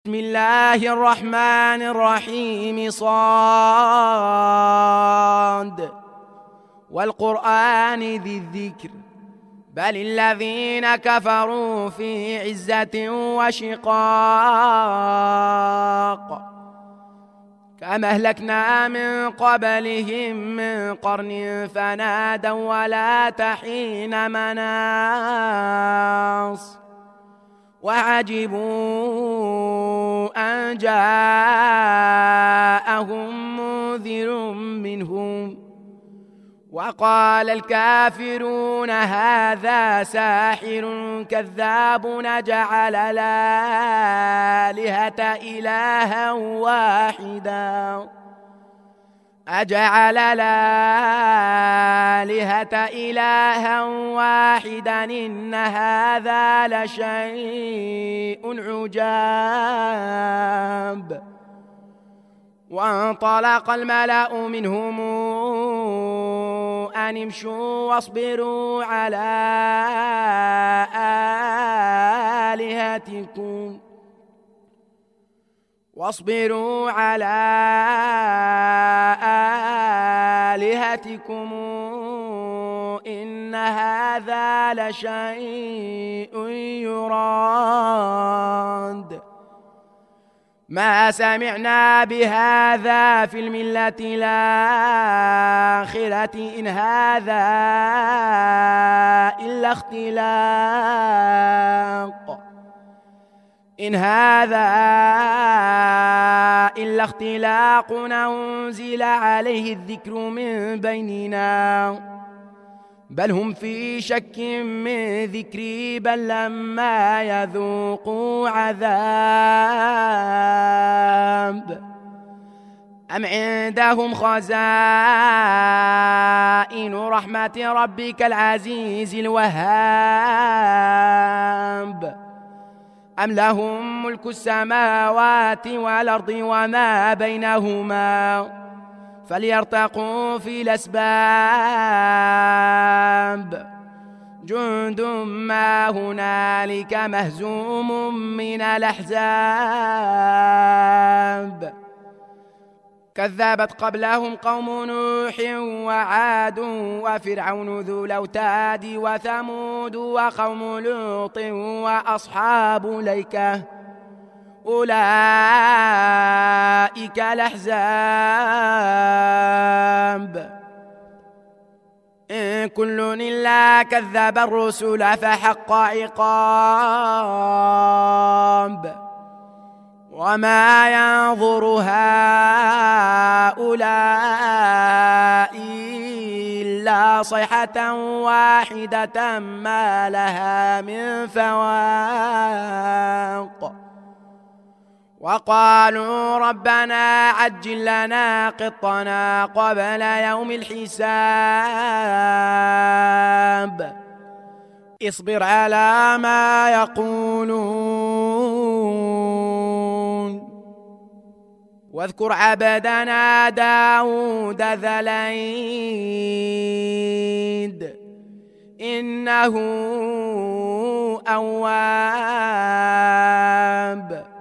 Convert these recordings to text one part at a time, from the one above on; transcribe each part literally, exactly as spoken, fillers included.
بسم الله الرحمن الرحيم. صاد والقرآن ذي الذكر بل الذين كفروا في عزة وشقاق كما أهلكنا من قبلهم من قرن فنادوا ولا تحين مناص وعجبوا أن جاءهم منذر منهم وقال الكافرون هذا ساحر كذاب نجعل الآلهة إلها واحدا أجعل الآلهة إلها واحدا إن هذا لشيء عجاب. وانطلق الملأ منهم أن امشوا واصبروا على آلهتكم واصبروا على آلهتكم إن هذا لشيء يراد ما سمعنا بهذا في الملة الآخرة إن هذا إلا اختلاق إن هذا إلا اختلاق أنزل عليه الذكر من بيننا بل هم في شك من ذكري بل لما يذوقوا عذاب أم عندهم خزائن رحمة ربك العزيز الوهاب أم لهم ملك السماوات والأرض وما بينهما فليرتقوا في الأسباب جند ما هنالك مهزوم من الأحزاب كذبت قبلهم قوم نوح وعاد وفرعون ذو الأوتاد وثمود وقوم لوط وأصحاب الأيكة أولئك الأحزاب إن كل إلا كذب الرسل فحق عقاب وما ينظر هؤلاء إلا صيحة واحدة ما لها من فواق وقالوا ربنا عجل لنا قطنا قبل يوم الحساب اصبر على ما يقولون واذكر عبدنا داود ذا الأيد إنه أواب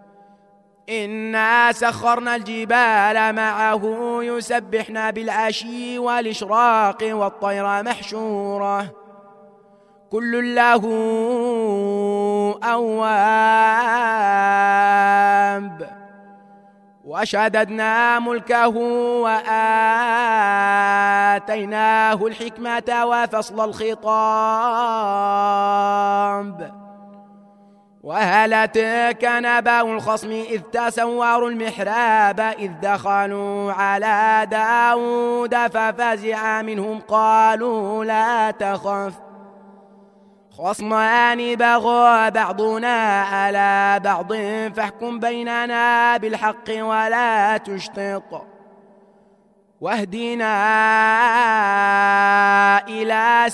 إنا سخرنا الجبال معه يسبحن بالعشي والإشراق والطير محشورة كل له أواب وشددنا ملكه وآتيناه الحكمة وفصل الخطاب وهل أتاك نبأ الخصم إذ تسوروا المحراب إذ دخلوا على داود ففزع منهم قالوا لا تخف خصمان بغى بعضنا على بعض فاحكم بيننا بالحق ولا تشطط واهدنا إلى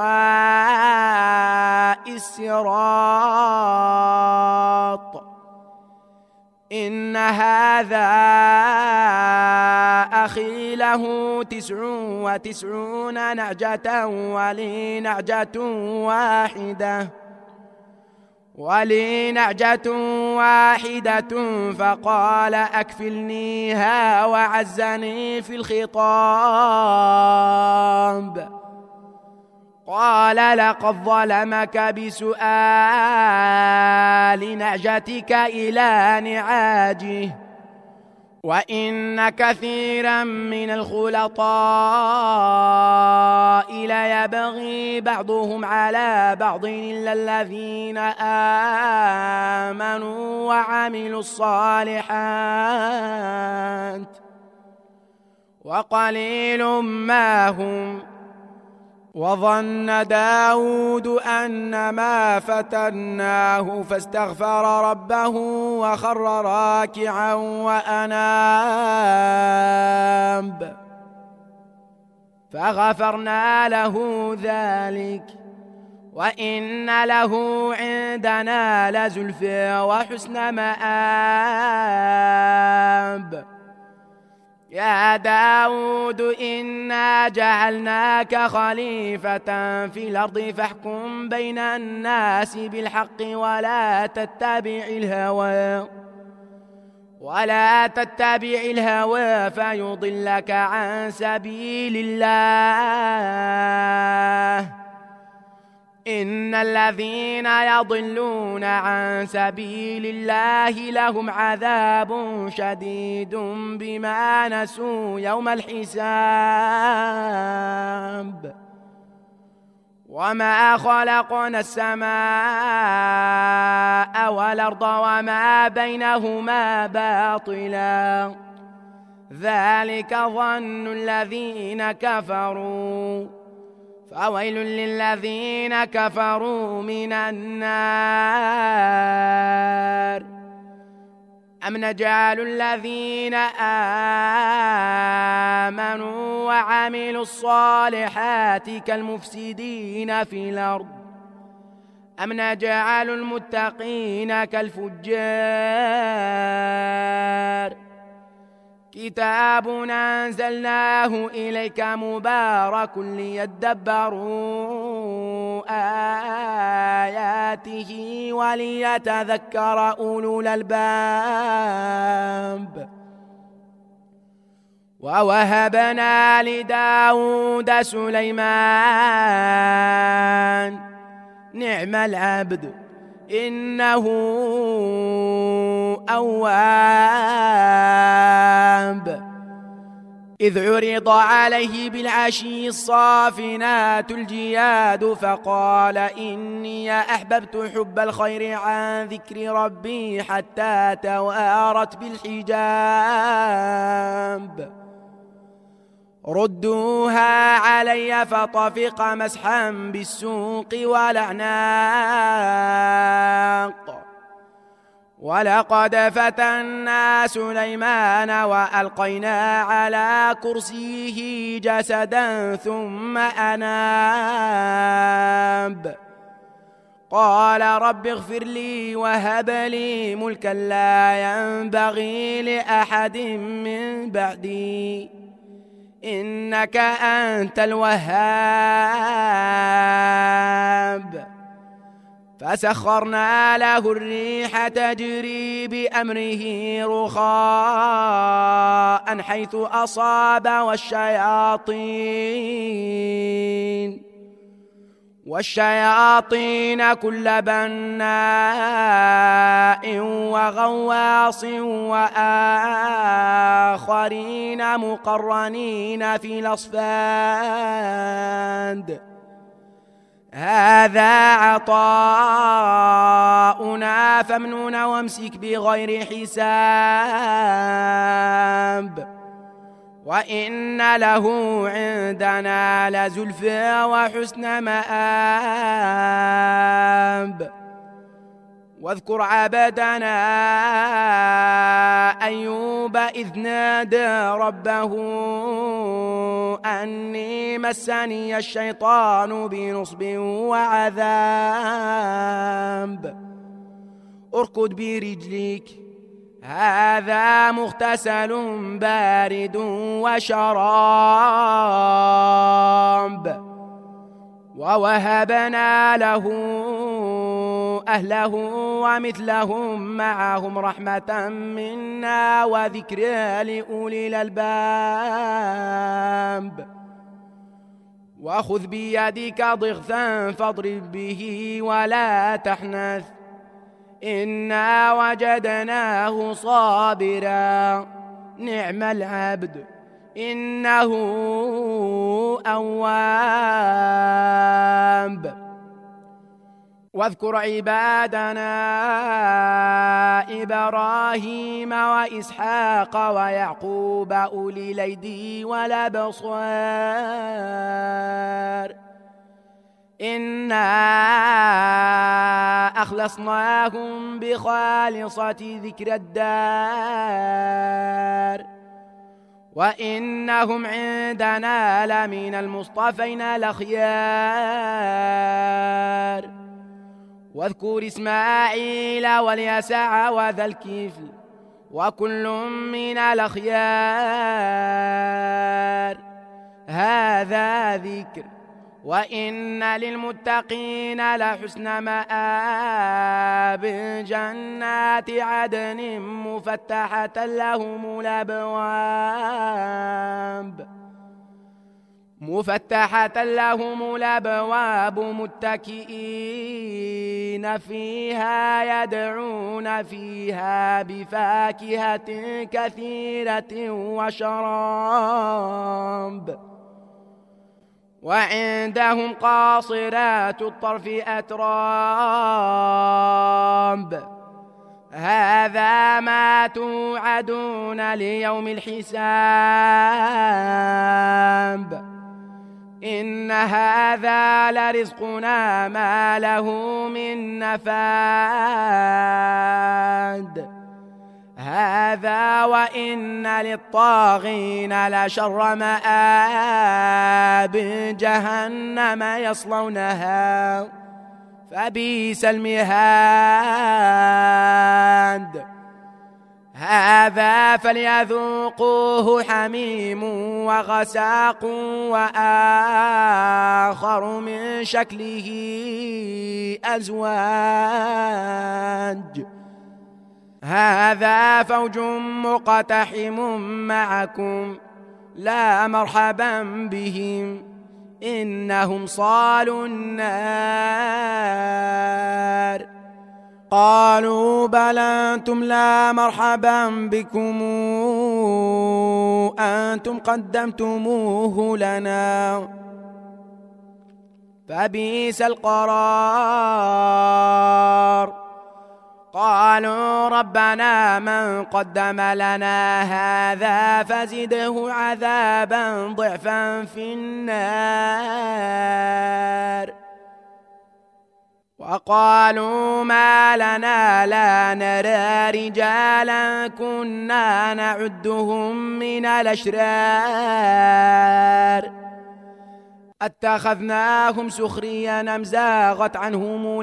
سواء الصراط إن هذا أخي له تسع وتسعون نعجة ولي نعجة واحدة ولي نعجة واحدة فقال أكفلنيها وعزني في الخطاب. قال لقد ظلمك بسؤال نعجتك إلى نعاجه وإن كثيرا من الخلطاء ليبغي بعضهم على بعض إلا الذين آمنوا وعملوا الصالحات وقليل ما هم. وظن داود أنما فتناه فاستغفر ربه وخر راكعا وأناب فغفرنا له ذلك وإن له عندنا لزلفى وحسن مآب. يا داود إنا جعلناك خليفة في الأرض فاحكم بين الناس بالحق ولا تتبع الهوى ولا تتبع الهوى فيضلك عن سبيل الله. إن الذين يضلون عن سبيل الله لهم عذاب شديد بما نسوا يوم الحساب. وما خلقنا السماء والأرض وما بينهما باطلا ذلك ظن الذين كفروا فويل للذين كفروا من النار. أم نجعل الذين آمنوا وعملوا الصالحات كالمفسدين في الأرض أم نجعل المتقين كالفجار. كتاب أنزلناه إليك مبارك ليدبروا آياته وليتذكر أولو الألباب. ووهبنا لداود سليمان نعم العبد إنه أواب. إذ عرض عليه بالعشي الصافنات الجياد فقال إني أحببت حب الخير عن ذكر ربي حتى توارت بالحجاب. ردوها علي فطفق مسحا بالسوق والأعناق. ولقد فتنا سليمان وألقينا على كرسيه جسدا ثم أناب. قال رب اغفر لي وهب لي ملكا لا ينبغي لأحد من بعدي إنك أنت الوهاب. فسخرنا له الريح تجري بأمره رخاء حيث أصاب والشياطين والشياطين كل بناء وغواص وآخرين مقرنين في الأصفاد. هذا عطاؤنا فامنن وامسك بغير حساب. وإن له عندنا لزلفى وحسن مآب. واذكر عبدنا أيوب إذ نادى ربه أني مسني الشيطان بنصب وعذاب. اركض برجليك هذا مغتسل بارد وشراب. ووهبنا له أهله ومثلهم معهم رحمة منا وذكرى لأولي الألباب. وخذ بيدك ضغثا فاضرب به ولا تحنث إنا وجدناه صابرا نعم العبد إنه أواب. واذكر عبادنا إبراهيم وإسحاق ويعقوب أولي الأيدي والأبصار إنا أخلصناهم بخالصة ذكر الدار وإنهم عندنا لمن المصطفين الأخيار. واذكر إسماعيل واليسع وذا الكفل وكل من الأخيار هذا ذكر وإن للمتقين لحسن مآب جنات عدن مفتحة لهم الأبواب مفتحة لهم الأبواب متكئين فيها يدعون فيها بفاكهة كثيرة وشراب. وعندهم قاصرات الطرف أتراب هذا ما توعدون ليوم الحساب إن هذا لرزقنا ما له من نفاد هذا وإن للطاغين لشر مآب جهنم يصلونها فبئس المهاد هذا فليذوقوه حميم وغساق وآخر من شكله أزواج هذا فوج مقتحم معكم لا مرحبا بهم إنهم صالوا النار قالوا بل أنتم لا مرحبا بكم أنتم قدمتموه لنا فبئس القرار قالوا ربنا من قدم لنا هذا فزده عذابا ضعفا في النار وقالوا ما لنا لا نرى رجالا كنا نعدهم من الأشرار اتخذناهم سخريا أم زاغت عنهم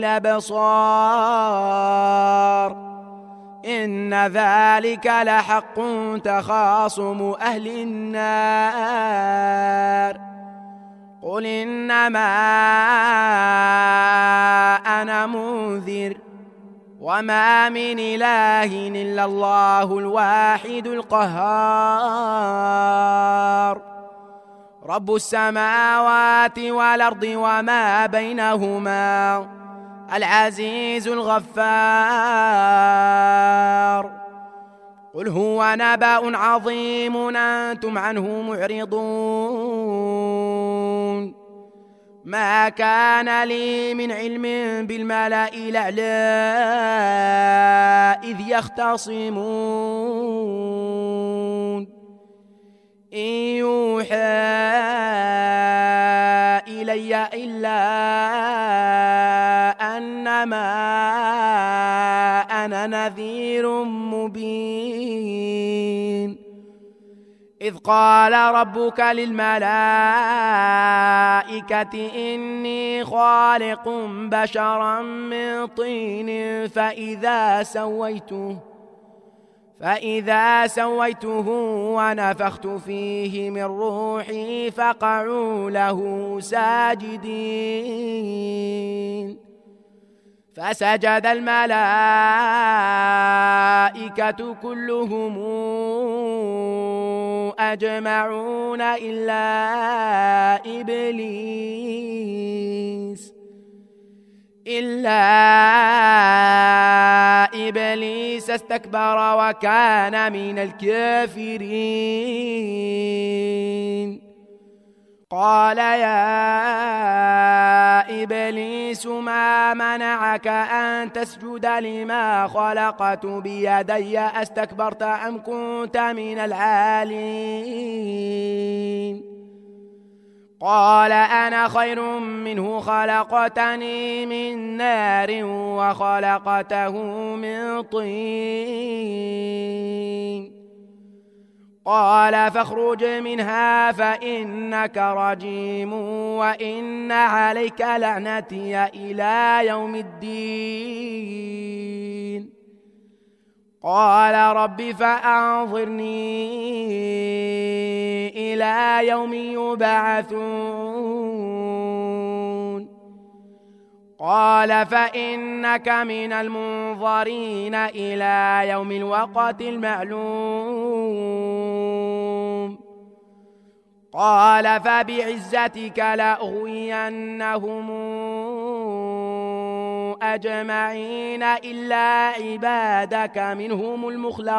الأبصار إن ذلك لحق تخاصم أهل النار قل إنما أنا منذر وما من إله إلا الله الواحد القهار رب السماوات والأرض وما بينهما العزيز الغفار قل هو نبأ عظيم أنتم عنه معرضون ما كان لي من علم بالملأ الأعلى إذ يختصمون إن يوحى إلي إلا أنما أنا نذير مبين إذ قال ربك للملائكة إني خالق بشرا من طين فإذا سويته فإذا سويته ونفخت فيه من روحي فقعوا له ساجدين فسجد الملائكة كلهم أجمعون إلا إبليس إلا إبليس استكبر وكان من الكافرين. قال يا إبليس ما منعك أن تسجد لما خلقت بيدي أستكبرت أم كنت من العالين؟ قال أنا خير منه خلقتني من نار وخلقته من طين. قال فاخرج منها فإنك رجيم وإن عليك لعنتي إلى يوم الدين. قال رب فأنظرني إلى يوم يبعثون. قال فإنك من المنظرين إلى يوم الوقت المعلوم. قال فبعزتك لأغوينهم أجمعين إلا عبادك منهم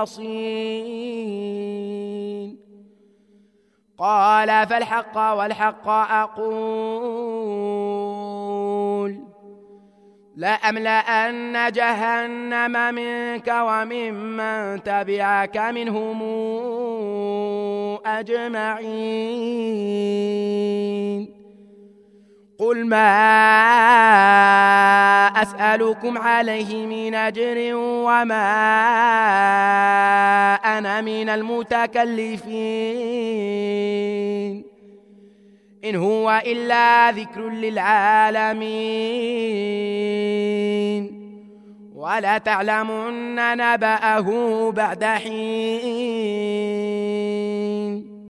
المخلصين. قال فالحق والحق أقول لأملأن جهنم منك وممن تبعك منهم أجمعين. قل ما أسألكم عليه من أجر وما أنا من المتكلفين إن هو إلا ذكر للعالمين ولا تعلمن نبأه بعد حين.